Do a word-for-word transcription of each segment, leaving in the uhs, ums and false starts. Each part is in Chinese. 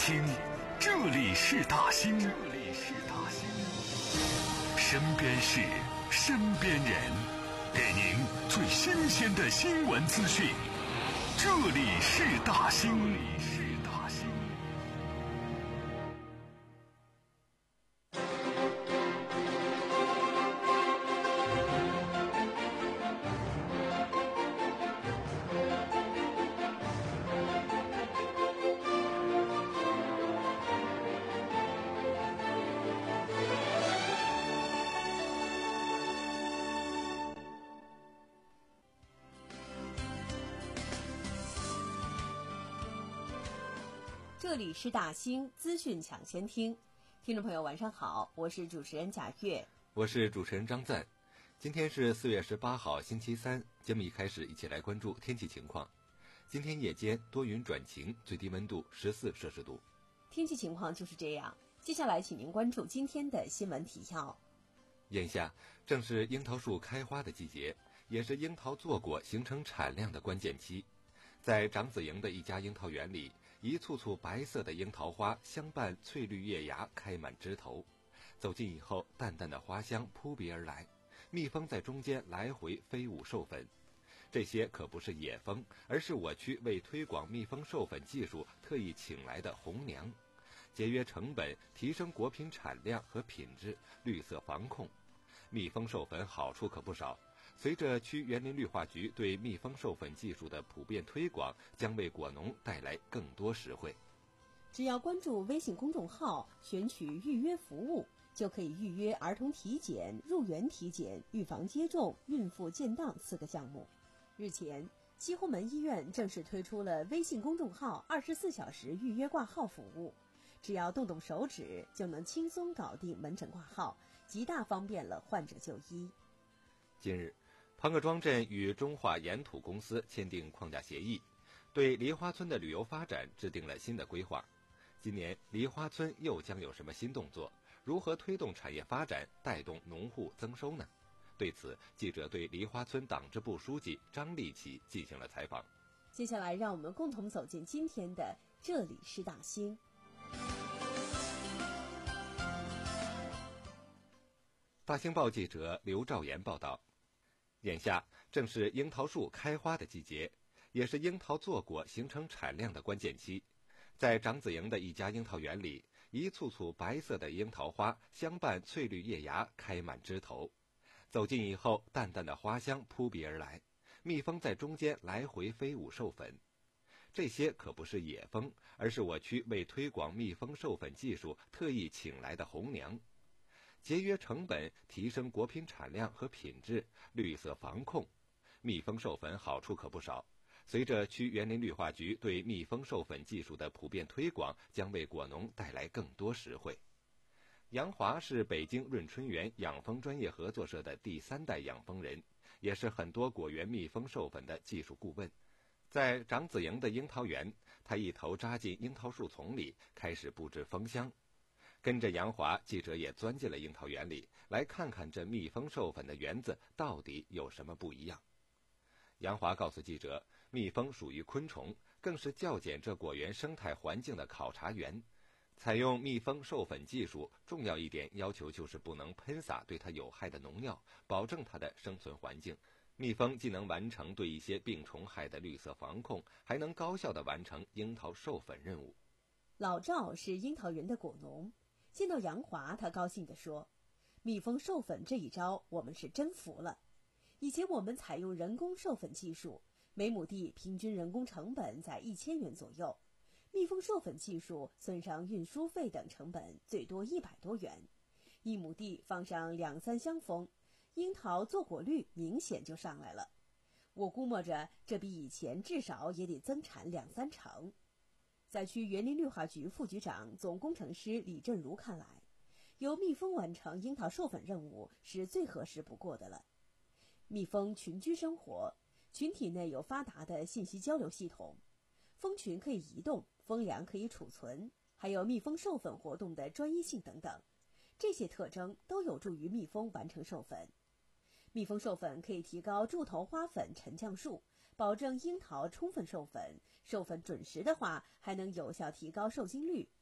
听，这里是大兴，这里是大兴，身边事，身边人，给您最新鲜的新闻资讯。这里是大兴，这里是大兴。 这里是大兴资讯抢先听，听众朋友晚上好，我是主持人贾月， 我是主持人张赞。今天是四月十八号星期三，节目一开始一起来关注天气情况。今天夜间多云转晴，最低温度十四摄氏度。 天气情况就是这样，接下来请您关注今天的新闻提要。 眼下正是樱桃树开花的季节，也是樱桃坐果形成产量的关键期。在长子营的一家樱桃园里，一簇簇白色的樱桃花相伴翠绿叶芽开满枝头，走近以后，淡淡的花香扑鼻而来，蜜蜂在中间来回飞舞授粉。这些可不是野蜂，而是我区为推广蜜蜂授粉技术特意请来的红娘，节约成本，提升果品产量和品质，绿色防控。蜜蜂授粉好处可不少，随着区园林绿化局对蜜蜂授粉技术的普遍推广，将为果农带来更多实惠。 只要关注微信公众号，选取预约服务，就可以预约儿童体检、入园体检、预防接种、孕妇建档四个项目。日前，西红门医院正式推出了微信公众号二十四小时预约挂号服务，只要动动手指就能轻松搞定门诊挂号，极大方便了患者就医。 近日，庞各庄镇与中化盐土公司签订框架协议，对梨花村的旅游发展制定了新的规划。今年梨花村又将有什么新动作？如何推动产业发展，带动农户增收呢？对此，记者对梨花村党支部书记张立奇进行了采访。 接下来让我们共同走进今天的这里是大兴。 大兴报记者刘兆岩报道，眼下正是樱桃树开花的季节，也是樱桃坐果形成产量的关键期。在长子营的一家樱桃园里，一簇簇白色的樱桃花相伴翠绿叶芽开满枝头，走近以后，淡淡的花香扑鼻而来，蜜蜂在中间来回飞舞授粉。这些可不是野蜂，而是我区为推广蜜蜂授粉技术特意请来的红娘，节约成本，提升果品产量和品质，绿色防控。蜜蜂授粉好处可不少，随着区园林绿化局对蜜蜂授粉技术的普遍推广，将为果农带来更多实惠。杨华是北京润春园养蜂专业合作社的第三代养蜂人，也是很多果园蜜蜂授粉的技术顾问。在长子营的樱桃园，他一头扎进樱桃树丛里，开始布置蜂箱。跟着杨华，记者也钻进了樱桃园里，来看看这蜜蜂授粉的园子到底有什么不一样。杨华告诉记者，蜜蜂属于昆虫，更是校检这果园生态环境的考察员。采用蜜蜂授粉技术，重要一点要求就是不能喷洒对它有害的农药，保证它的生存环境。蜜蜂既能完成对一些病虫害的绿色防控，还能高效地完成樱桃授粉任务。 老赵是樱桃园的果农，见到杨华，他高兴地说：“蜜蜂授粉这一招，我们是真服了。以前我们采用人工授粉技术，每亩地平均人工成本在一千元左右。蜜蜂授粉技术算上运输费等成本，最多一百多元。一亩地放上两三箱蜂，樱桃坐果率明显就上来了。我估摸着，这比以前至少也得增产两三成。”在区园林绿化局副局长、总工程师李振如看来，由蜜蜂完成樱桃授粉任务是最合适不过的了。蜜蜂群居生活，群体内有发达的信息交流系统，蜂群可以移动，蜂粮可以储存，还有蜜蜂授粉活动的专一性等等，这些特征都有助于蜜蜂完成授粉。蜜蜂授粉可以提高柱头花粉沉降数，保证樱桃充分授粉，授粉准时的话，还能有效提高受精率，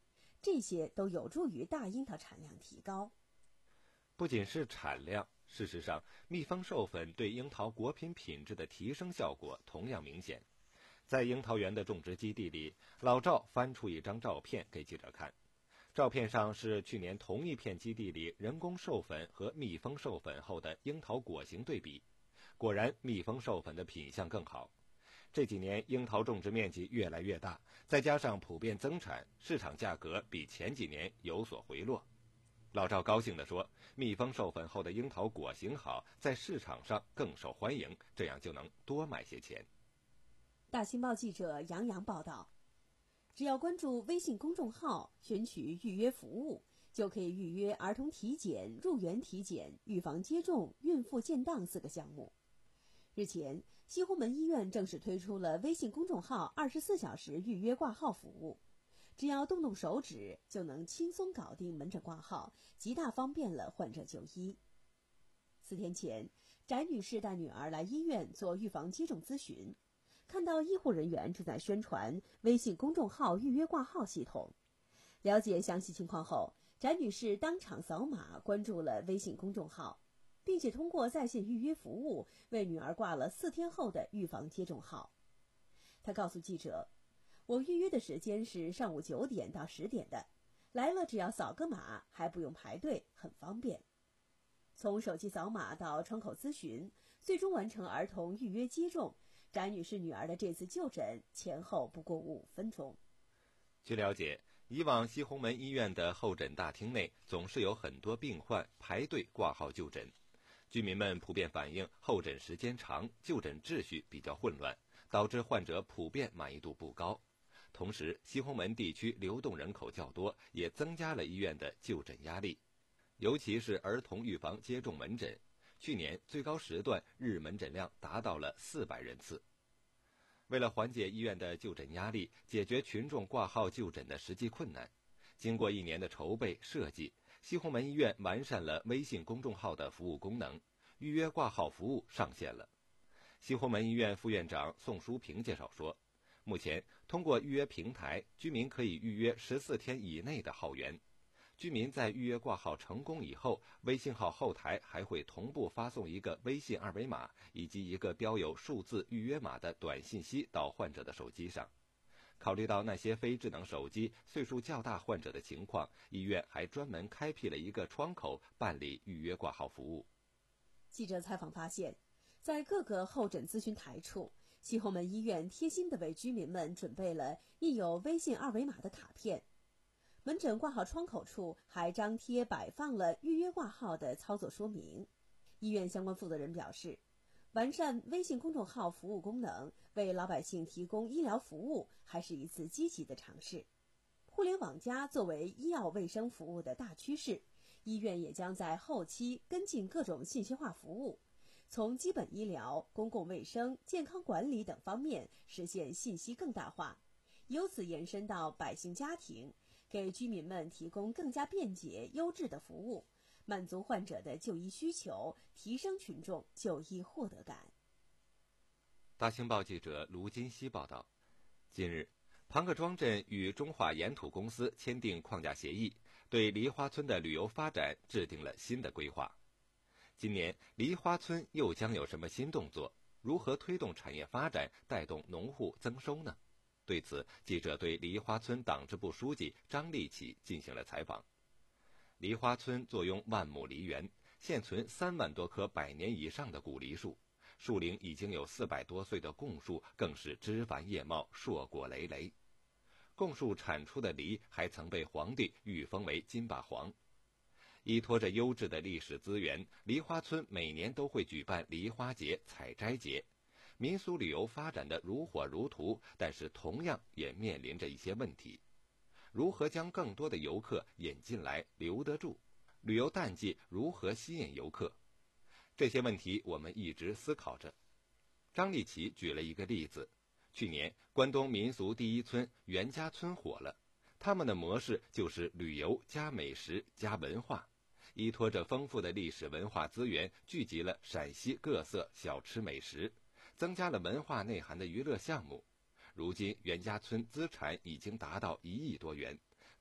这些都有助于大樱桃产量提高。 不仅是产量，事实上，蜜蜂授粉对樱桃果品品质的提升效果同样明显。在樱桃园的种植基地里，老赵翻出一张照片给记者看。照片上是去年同一片基地里人工授粉和蜜蜂授粉后的樱桃果形对比。果然，蜜蜂授粉的品相更好。这几年樱桃种植面积越来越大，再加上普遍增产，市场价格比前几年有所回落。老赵高兴地说，蜜蜂授粉后的樱桃果形好，在市场上更受欢迎，这样就能多卖些钱。 大新报记者杨洋报道，只要关注微信公众号，选取预约服务，就可以预约儿童体检、入园体检、预防接种、孕妇建档四个项目。日前，西红门医院正式推出了微信公众号二十四小时预约挂号服务，只要动动手指就能轻松搞定门诊挂号，极大方便了患者就医。四天前，翟女士带女儿来医院做预防接种咨询，看到医护人员正在宣传微信公众号预约挂号系统。了解详细情况后，翟女士当场扫码关注了微信公众号，并且通过在线预约服务为女儿挂了四天后的预防接种号。她告诉记者，我预约的时间是上午九点到十点的，来了只要扫个码，还不用排队，很方便。从手机扫码到窗口咨询，最终完成儿童预约接种，翟女士女儿的这次就诊前后不过五分钟。 据了解，以往西红门医院的候诊大厅内总是有很多病患排队挂号就诊，居民们普遍反映候诊时间长，就诊秩序比较混乱，导致患者普遍满意度不高。同时，西红门地区流动人口较多，也增加了医院的就诊压力，尤其是儿童预防接种门诊，去年最高时段日门诊量达到了四百人次。为了缓解医院的就诊压力，解决群众挂号就诊的实际困难，经过一年的筹备设计，西红门医院完善了微信公众号的服务功能，预约挂号服务上线了。西红门医院副院长宋淑平介绍说，目前通过预约平台，居民可以预约十四天以内的号源。居民在预约挂号成功以后，微信号后台还会同步发送一个微信二维码以及一个标有数字预约码的短信息到患者的手机上。考虑到那些非智能手机岁数较大患者的情况，医院还专门开辟了一个窗口办理预约挂号服务。 记者采访发现，在各个候诊咨询台处，西红门医院贴心地为居民们准备了印有微信二维码的卡片。门诊挂号窗口处还张贴摆放了预约挂号的操作说明。医院相关负责人表示，完善微信公众号服务功能，为老百姓提供医疗服务，还是一次积极的尝试。互联网加作为医药卫生服务的大趋势，医院也将在后期跟进各种信息化服务，从基本医疗、公共卫生、健康管理等方面实现信息更大化，由此延伸到百姓家庭，给居民们提供更加便捷、优质的服务，满足患者的就医需求，提升群众就医获得感。 大清报记者卢金熙报道，近日，庞各庄镇与中华盐土公司签订框架协议，对梨花村的旅游发展制定了新的规划。今年，梨花村又将有什么新动作？如何推动产业发展，带动农户增收呢？对此，记者对梨花村党支部书记张立起进行了采访。梨花村坐拥万亩梨园，现存三万多棵百年以上的古梨树，树龄已经有四百多岁的贡树更是枝繁叶茂，硕果累累。贡树产出的梨还曾被皇帝御封为金霸皇。依托着优质的历史资源，梨花村每年都会举办梨花节、采摘节，民俗旅游发展的如火如荼，但是同样也面临着一些问题。如何将更多的游客引进来，留得住？旅游淡季如何吸引游客？这些问题我们一直思考着。张立奇举了一个例子，去年关东民俗第一村袁家村火了，他们的模式就是旅游加美食加文化，依托着丰富的历史文化资源，聚集了陕西各色小吃美食，增加了文化内涵的娱乐项目。如今袁家村资产已经达到一亿多元，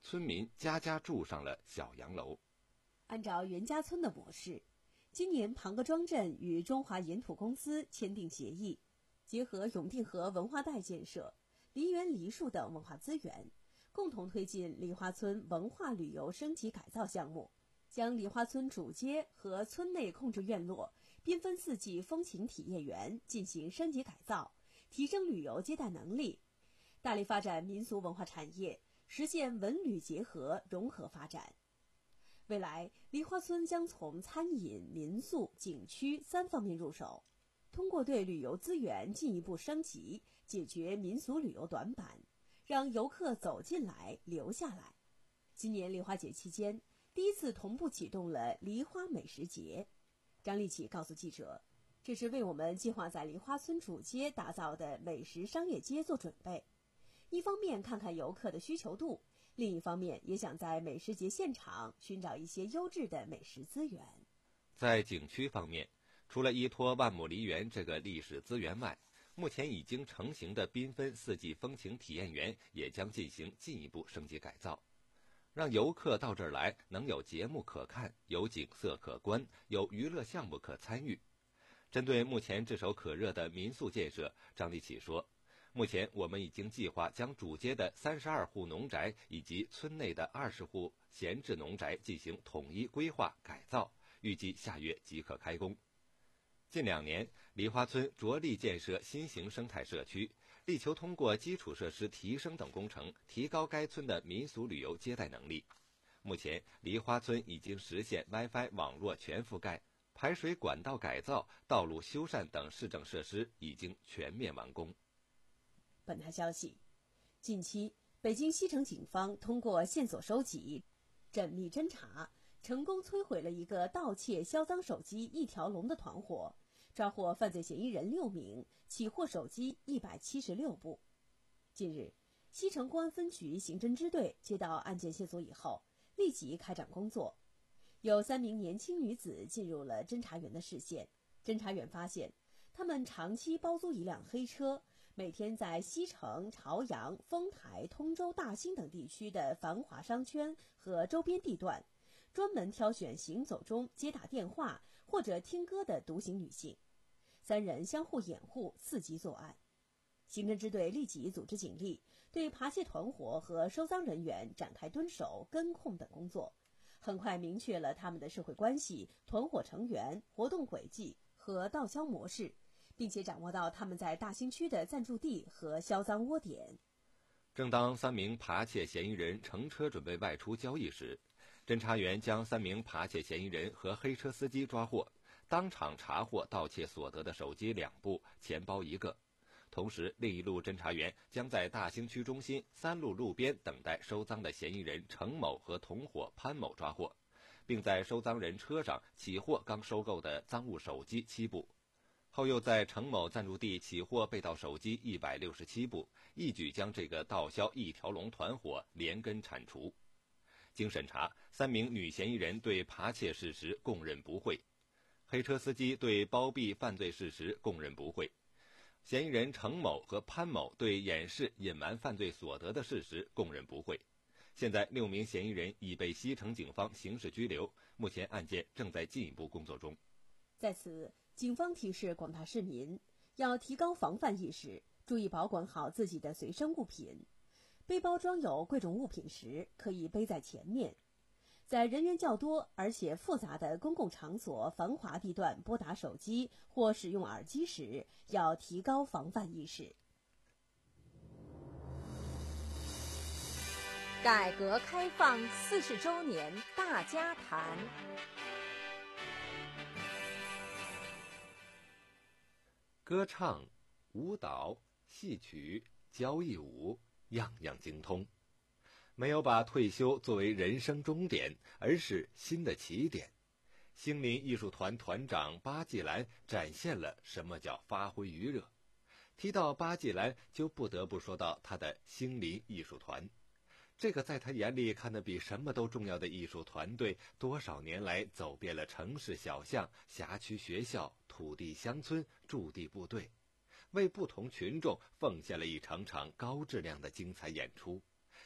村民家家住上了小洋楼。 按照袁家村的模式，今年庞各庄镇与中华盐土公司签订协议，结合永定河文化带建设、梨园梨树等文化资源，共同推进梨花村文化旅游升级改造项目，将梨花村主街和村内控制院落、缤纷四季风情体验园进行升级改造，提升旅游接待能力，大力发展民俗文化产业，实现文旅结合融合发展。未来，梨花村将从餐饮、民宿、景区三方面入手，通过对旅游资源进一步升级，解决民俗旅游短板，让游客走进来、留下来。今年梨花节期间，第一次同步启动了梨花美食节。张立起告诉记者，这是为我们计划在梨花村主街打造的美食商业街做准备。一方面看看游客的需求度，另一方面也想在美食节现场寻找一些优质的美食资源。 在景区方面，除了依托万亩梨园这个历史资源外，目前已经成型的缤纷四季风情体验园也将进行进一步升级改造，让游客到这儿来能有节目可看，有景色可观，有娱乐项目可参与。针对目前炙手可热的民宿建设，张立起说，目前我们已经计划将主街的三十二户农宅以及村内的二十户闲置农宅进行统一规划改造，预计下月即可开工。近两年，梨花村着力建设新型生态社区，力求通过基础设施提升等工程，提高该村的民俗旅游接待能力。目前，梨花村已经实现 WiFi 网络全覆盖，排水管道改造、道路修缮等市政设施已经全面完工。 本台消息，近期北京西城警方通过线索收集、缜密侦查，成功摧毁了一个盗窃销赃手机一条龙的团伙，抓获犯罪嫌疑人六名，起获手机一百七十六部。近日，西城公安分局刑侦支队接到案件线索以后，立即开展工作。有三名年轻女子进入了侦查员的视线。侦查员发现，他们长期包租一辆黑车，每天在西城、朝阳、丰台、通州、大兴等地区的繁华商圈和周边地段，专门挑选行走中接打电话或者听歌的独行女性。三人相互掩护，伺机作案。刑侦支队立即组织警力，对扒窃团伙和收赃人员展开蹲守、跟控等工作，很快明确了他们的社会关系、团伙成员、活动轨迹和盗销模式，并且掌握到他们在大兴区的暂住地和销赃窝点。 正当三名扒窃嫌疑人乘车准备外出交易时，侦查员将三名扒窃嫌疑人和黑车司机抓获，当场查获盗窃所得的手机两部、钱包一个。同时，另一路侦查员将在大兴区中心三路路边等待收赃的嫌疑人程某和同伙潘某抓获，并在收赃人车上起获刚收购的赃物手机七部。后又在程某暂住地起获被盗手机一百六十七部，一举将这个盗销一条龙团伙连根铲除。经审查，三名女嫌疑人对扒窃事实供认不讳，黑车司机对包庇犯罪事实供认不讳，嫌疑人程某和潘某对掩饰、隐瞒犯罪所得的事实供认不讳。现在六名嫌疑人已被西城警方刑事拘留，目前案件正在进一步工作中。 在此，警方提示广大市民要提高防范意识，注意保管好自己的随身物品。背包装有贵重物品时，可以背在前面。在人员较多而且复杂的公共场所、繁华地段拨打手机或使用耳机时，要提高防范意识。 改革开放四十周年大家谈。 歌唱、舞蹈、戏曲、交谊舞，样样精通。没有把退休作为人生终点，而是新的起点。星林艺术团团长巴季兰展现了什么叫发挥余热。提到巴季兰，就不得不说到他的星林艺术团。这个在他眼里看得比什么都重要的艺术团队，多少年来走遍了城市小巷、辖区学校、土地乡村、驻地部队，为不同群众奉献了一场场高质量的精彩演出，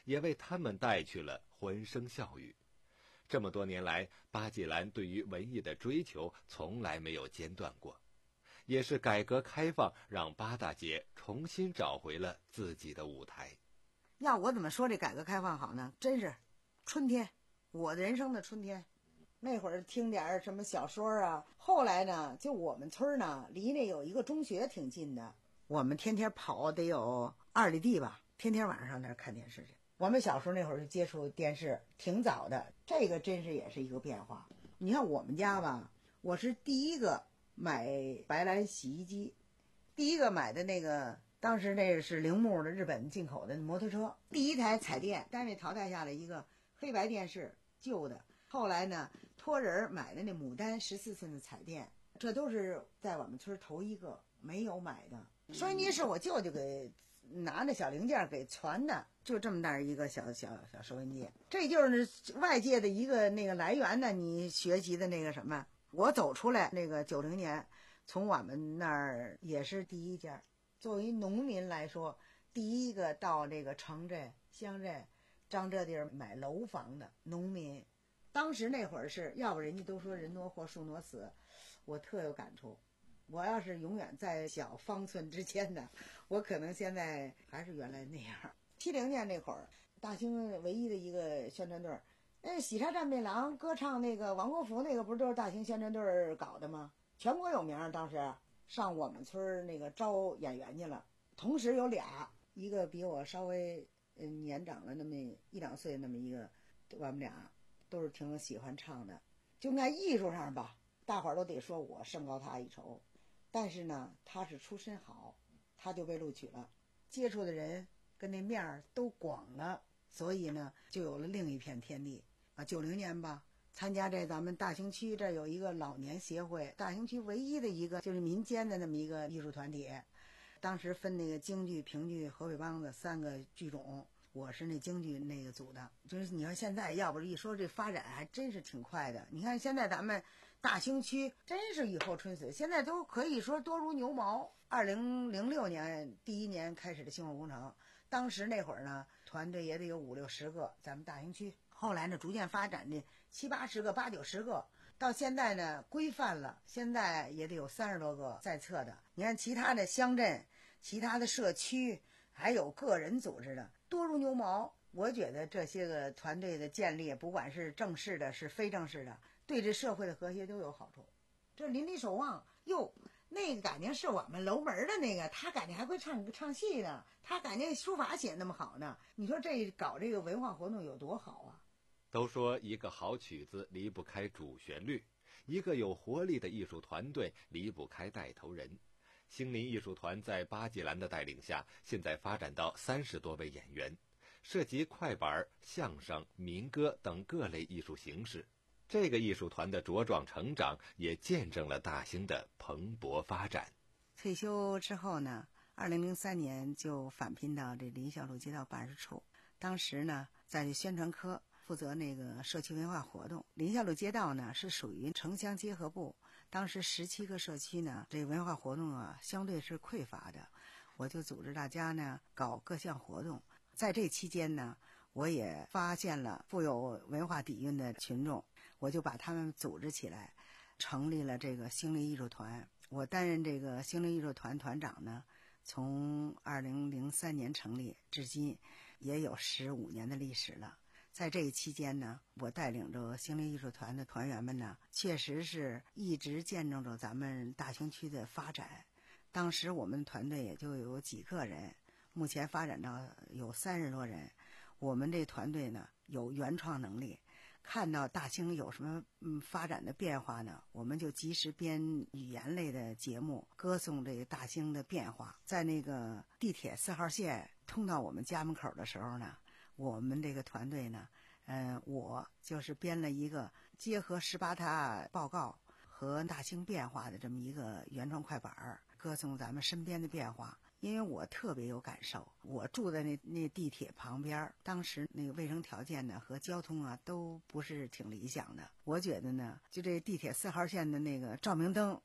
也为他们带去了欢声笑语。这么多年来，巴季兰对于文艺的追求从来没有间断过，也是改革开放让八大节重新找回了自己的舞台。 要我怎么说这改革开放好呢？真是春天，我的人生的春天。那会儿听点什么小说啊，后来呢，就我们村呢，离那有一个中学挺近的，我们天天跑得有二里地吧，天天晚上上那儿看电视去。我们小时候那会儿就接触电视挺早的，这个真是也是一个变化。你看我们家吧，我是第一个买白兰洗衣机，第一个买的那个当时那是铃木的日本进口的摩托车，第一台彩电，单位淘汰下来一个黑白电视旧的，后来呢托人买的那牡丹十四寸的彩电，这都是在我们村头一个没有买的。收音机是我舅舅给拿着小零件给传的，就这么大一个小小小收音机，这就是外界的一个那个来源呢。你学习的那个什么，我走出来那个九零年，从我们那儿也是第一家。作为农民来说，第一个到这个城镇、乡镇、张这地儿买楼房的农民，当时那会儿是要不人家都说人挪活树挪死，我特有感触。我要是永远在小方寸之间的，我可能现在还是原来那样。七零年那会儿，大兴唯一的一个宣传队，那喜茶战备郎歌唱那个王国福那个，不是都是大兴宣传队搞的吗？全国有名。当时上我们村那个招演员去了，同时有俩，一个比我稍微嗯年长了那么一两岁，那么一个，我们俩都是挺喜欢唱的。就在艺术上吧，大伙儿都得说我胜高他一筹。但是呢，他是出身好，他就被录取了，接触的人跟那面儿都广了，所以呢，就有了另一片天地啊。九零年吧，参加这咱们大兴区这有一个老年协会，大兴区唯一的一个就是民间的那么一个艺术团体，当时分那个京剧、评剧、河北梆子三个剧种，我是那京剧那个组的。就是你看现在，要不是一说这发展还真是挺快的。你看现在咱们大兴区真是雨后春笋，现在都可以说多如牛毛。二零零六年第一年开始的兴隆工程，当时那会儿呢，团队也得有五六十个，咱们大兴区。后来呢，逐渐发展的七八十个、八九十个，到现在呢规范了，现在也得有三十多个在册的。你看其他的乡镇、其他的社区，还有个人组织的，多如牛毛。我觉得这些个团队的建立，不管是正式的，是非正式的，对这社会的和谐都有好处。这邻里守望，哟，那个感情是我们楼门的那个，他感情还会唱唱戏呢，他感觉书法写那么好呢。你说这搞这个文化活动有多好啊？ 都说一个好曲子离不开主旋律，一个有活力的艺术团队离不开带头人。兴林艺术团在巴季兰的带领下，现在发展到三十多位演员，涉及快板、相声、民歌等各类艺术形式。这个艺术团的茁壮成长，也见证了大兴的蓬勃发展。 退休之后呢，二零零三年就返聘到这林孝路街道办事处，当时呢，在这宣传科负责那个社区文化活动。林孝路街道呢是属于城乡结合部，当时十七个社区呢，这文化活动啊相对是匮乏的，我就组织大家呢搞各项活动。在这期间呢，我也发现了富有文化底蕴的群众，我就把他们组织起来，成立了这个兴林艺术团。我担任这个兴林艺术团团长呢，从二零零三年成立至今，也有十五年的历史了。在这一期间呢，我带领着兴林艺术团的团员们呢，确实是一直见证着咱们大兴区的发展。当时我们团队也就有几个人，目前发展到有三十多人。我们这团队呢有原创能力，看到大兴有什么嗯发展的变化呢，我们就及时编语言类的节目，歌颂这个大兴的变化。在那个地铁四号线通到我们家门口的时候呢，我们这个团队呢，嗯，我就是编了一个结合十八大报告和大兴变化的这么一个原创快板，歌颂咱们身边的变化。因为我特别有感受，我住在那那地铁旁边，当时那个卫生条件呢和交通啊都不是挺理想的。我觉得呢，就这地铁四号线的那个照明灯，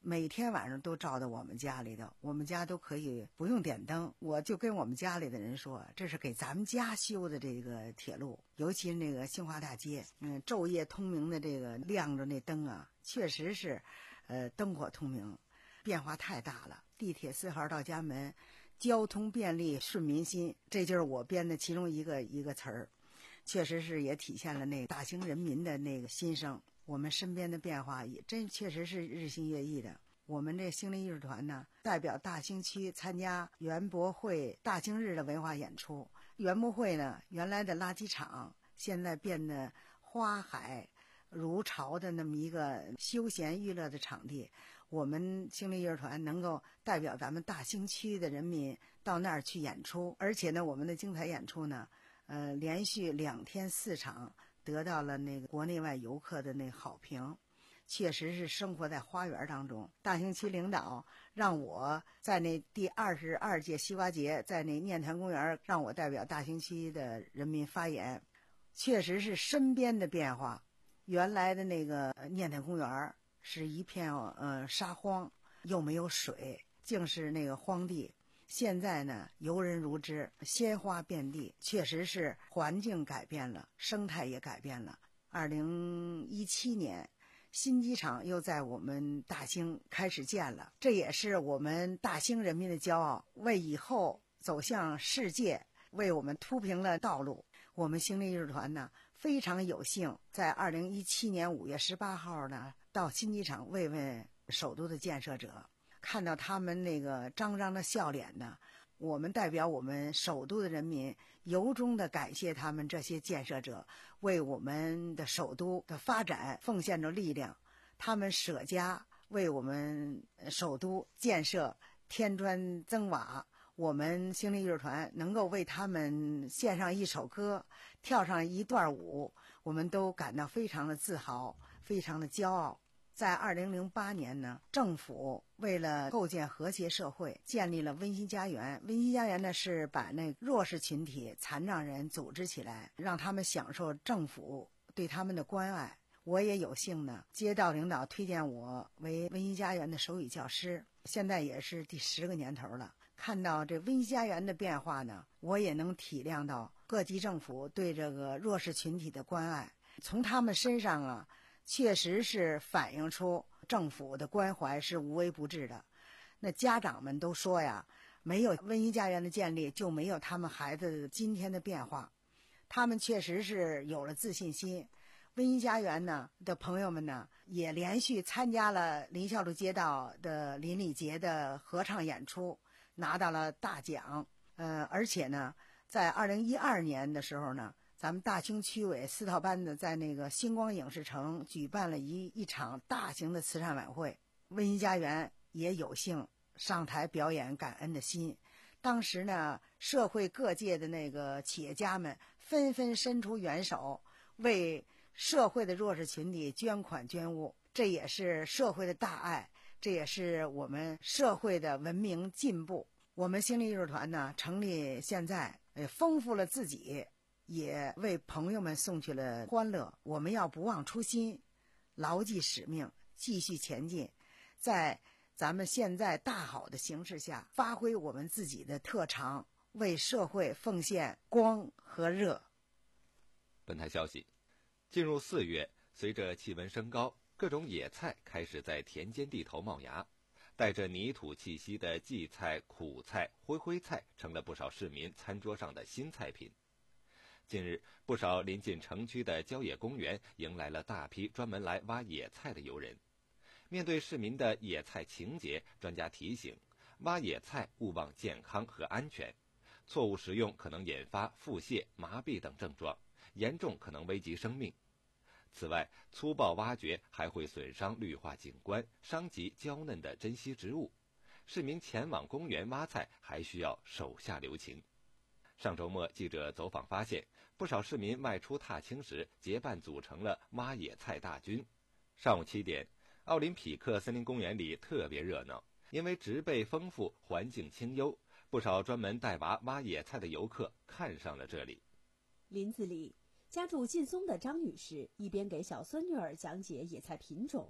每天晚上都照到我们家里头，我们家都可以不用点灯。我就跟我们家里的人说，这是给咱们家修的这个铁路，尤其那个兴华大街，嗯，昼夜通明的这个亮着那灯啊，确实是，呃，灯火通明，变化太大了。地铁四号到家门，交通便利顺民心，这就是我编的其中一个一个词儿，确实是也体现了那个大兴人民的那个心声。我们身边的变化也真确实是日新月异的。我们这兴林艺术团呢，代表大兴区参加园博会大兴日的文化演出。园博会呢，原来的垃圾场现在变得花海如潮的那么一个休闲娱乐的场地。我们兴林艺术团能够代表咱们大兴区的人民到那儿去演出，而且呢，我们的精彩演出呢，呃，连续两天四场得到了那个国内外游客的那个好评，确实是生活在花园当中。大兴区领导让我在那第二十二届西瓜节在那念坛公园让我代表大兴区的人民发言，确实是身边的变化。原来的那个念坛公园是一片呃沙荒，又没有水，竟是那个荒地。现在呢，游人如织，鲜花遍地，确实是环境改变了，生态也改变了。二零一七年，新机场又在我们大兴开始建了，这也是我们大兴人民的骄傲，为以后走向世界，为我们铺平了道路。我们兴林艺术团呢，非常有幸在二零一七年五月十八号呢，到新机场慰问首都的建设者。看到他们那个张张的笑脸呢，我们代表我们首都的人民由衷的感谢他们这些建设者，为我们的首都的发展奉献着力量。他们舍家为我们首都建设添砖增瓦，我们兴林艺术团能够为他们献上一首歌，跳上一段舞，我们都感到非常的自豪，非常的骄傲。在二零零八年呢，政府为了构建和谐社会，建立了温馨家园。温馨家园呢，是把那弱势群体、残障人组织起来，让他们享受政府对他们的关爱。我也有幸呢，街道领导推荐我为温馨家园的手语教师，现在也是第十个年头了。看到这温馨家园的变化呢，我也能体谅到各级政府对这个弱势群体的关爱，从他们身上啊，确实是反映出政府的关怀是无微不至的。那家长们都说呀，没有温馨家园的建立，就没有他们孩子今天的变化。他们确实是有了自信心。温馨家园呢的朋友们呢，也连续参加了林孝路街道的邻里节的合唱演出，拿到了大奖。呃，而且呢，在二零一二年的时候呢，咱们大兴区委四套班子在那个星光影视城举办了一一场大型的慈善晚会，温馨家园也有幸上台表演感恩的心。当时呢，社会各界的那个企业家们纷纷伸出援手，为社会的弱势群体捐款捐物，这也是社会的大爱，这也是我们社会的文明进步。我们兴林艺术团呢，成立现在也丰富了自己，也为朋友们送去了欢乐。我们要不忘初心，牢记使命，继续前进，在咱们现在大好的形势下，发挥我们自己的特长，为社会奉献光和热。 本台消息，进入四月，随着气温升高，各种野菜开始在田间地头冒芽，带着泥土气息的荠菜、苦菜、灰灰菜成了不少市民餐桌上的新菜品。近日，不少临近城区的郊野公园迎来了大批专门来挖野菜的游人。面对市民的野菜情结，专家提醒，挖野菜勿忘健康和安全，错误食用可能引发腹泻、麻痹等症状，严重可能危及生命。此外，粗暴挖掘还会损伤绿化景观，伤及娇嫩的珍稀植物。市民前往公园挖菜还需要手下留情。上周末，记者走访发现，不少市民外出踏青时结伴组成了挖野菜大军。上午七点，奥林匹克森林公园里特别热闹，因为植被丰富，环境清幽，不少专门带娃挖野菜的游客看上了这里。 林子里，家住劲松的张女士一边给小孙女儿讲解野菜品种，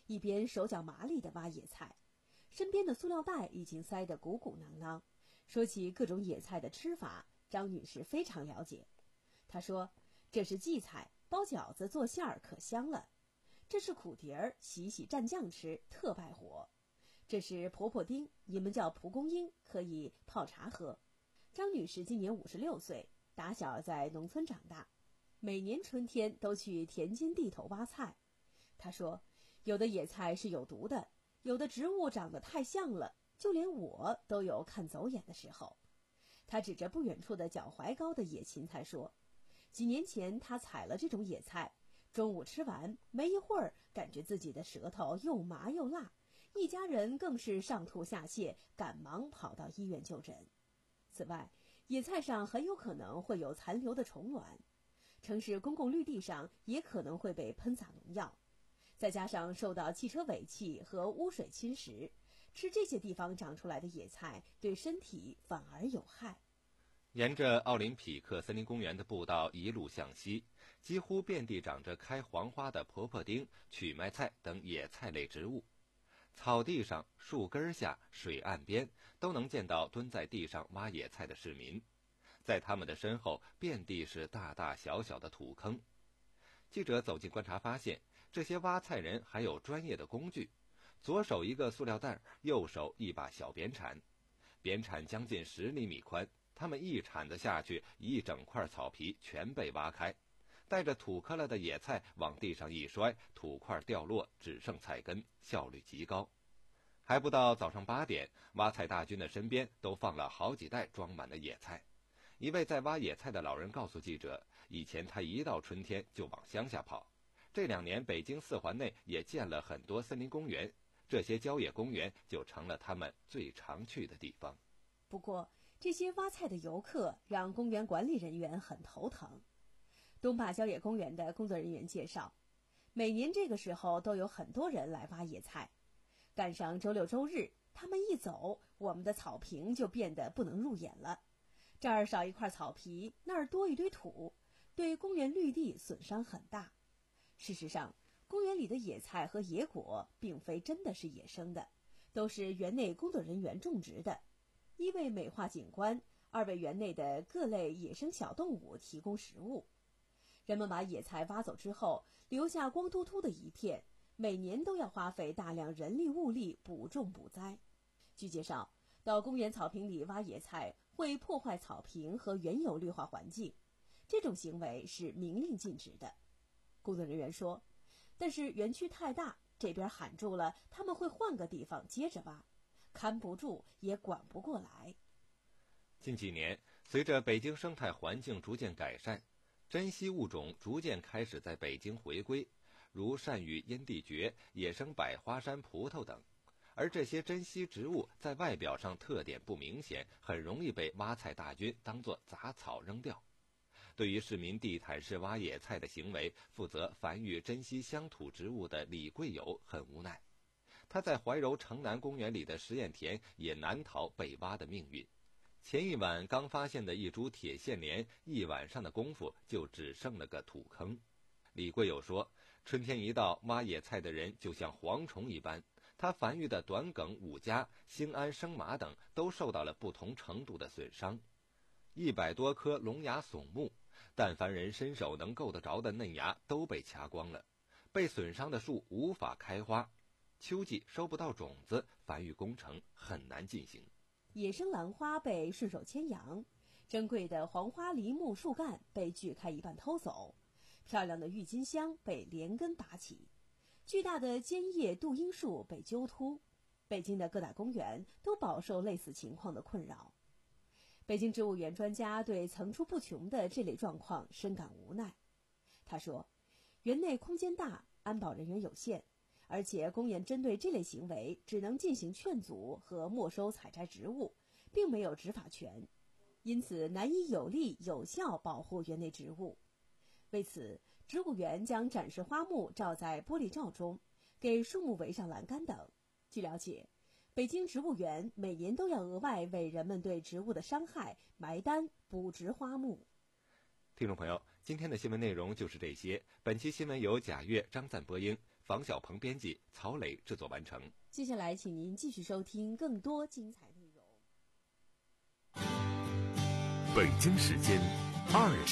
一边手脚麻利地挖野菜，身边的塑料袋已经塞得鼓鼓囊囊。说起各种野菜的吃法，张女士非常了解。她说：“这是荠菜，包饺子做馅儿可香了；这是苦蝶儿，洗洗蘸酱吃特败火；这是婆婆丁，你们叫蒲公英，可以泡茶喝。”张女士今年五十六岁，打小在农村长大，每年春天都去田间地头挖菜。她说，有的野菜是有毒的，有的植物长得太像了，就连我都有看走眼的时候。她指着不远处的脚踝高的野芹菜说，几年前她采了这种野菜，中午吃完没一会儿，感觉自己的舌头又麻又辣，一家人更是上吐下泻，赶忙跑到医院就诊。此外，野菜上很有可能会有残留的虫卵，城市公共绿地上也可能会被喷洒农药，再加上受到汽车尾气和污水侵蚀，吃这些地方长出来的野菜对身体反而有害。 沿着奥林匹克森林公园的步道一路向西，几乎遍地长着开黄花的婆婆丁、曲麦菜等野菜类植物。草地上、树根下、水岸边都能见到蹲在地上挖野菜的市民，在他们的身后遍地是大大小小的土坑。记者走近观察发现，这些挖菜人还有专业的工具，左手一个塑料袋，右手一把小扁铲，扁铲将近十厘米宽，他们一铲子下去，一整块草皮全被挖开，带着土坷了的野菜往地上一摔，土块掉落，只剩菜根，效率极高。还不到早上八点，挖菜大军的身边都放了好几袋装满了野菜。一位在挖野菜的老人告诉记者，以前他一到春天就往乡下跑，这两年北京四环内也建了很多森林公园，这些郊野公园就成了他们最常去的地方。 不过，这些挖菜的游客让公园管理人员很头疼。东坝郊野公园的工作人员介绍，每年这个时候都有很多人来挖野菜，赶上周六周日，他们一走，我们的草坪就变得不能入眼了。这儿少一块草皮，那儿多一堆土，对公园绿地损伤很大。事实上，公园里的野菜和野果并非真的是野生的，都是园内工作人员种植的，一为美化景观，二为园内的各类野生小动物提供食物。人们把野菜挖走之后，留下光秃秃的一片，每年都要花费大量人力物力补种补栽。据介绍，到公园草坪里挖野菜会破坏草坪和原有绿化环境，这种行为是明令禁止的。工作人员说，但是园区太大，这边喊住了，他们会换个地方接着挖，看不住也管不过来。 近几年，随着北京生态环境逐渐改善，珍稀物种逐渐开始在北京回归，如善羽阴地蕨、野生百花山葡萄等。而这些珍稀植物在外表上特点不明显，很容易被挖菜大军当作杂草扔掉。对于市民地毯式挖野菜的行为，负责繁育珍稀乡土植物的李贵友很无奈。他在怀柔城南公园里的实验田也难逃被挖的命运。前一晚刚发现的一株铁线莲，一晚上的功夫就只剩了个土坑。李贵友说，春天一到，挖野菜的人就像蝗虫一般，他繁育的短梗、五家、兴安、生麻等都受到了不同程度的损伤。一百多棵龙牙耸木，但凡人伸手能够得着的嫩芽都被掐光了，被损伤的树无法开花，秋季收不到种子，繁育工程很难进行。 野生兰花被顺手牵羊，珍贵的黄花梨木树干被锯开一半偷走，漂亮的郁金香被连根拔起，巨大的尖叶杜英树被揪秃。北京的各大公园都饱受类似情况的困扰。北京植物园专家对层出不穷的这类状况深感无奈。他说，园内空间大，安保人员有限，而且公园针对这类行为只能进行劝阻和没收采摘植物，并没有执法权，因此难以有力有效保护园内植物。为此，植物园将展示花木罩在玻璃罩中，给树木围上栏杆等。据了解，北京植物园每年都要额外为人们对植物的伤害埋单补植花木。 听众朋友，今天的新闻内容就是这些。本期新闻由贾月、张赞播音。 房小鹏编辑，曹磊制作完成。 接下来，请您继续收听更多精彩内容。 北京时间二。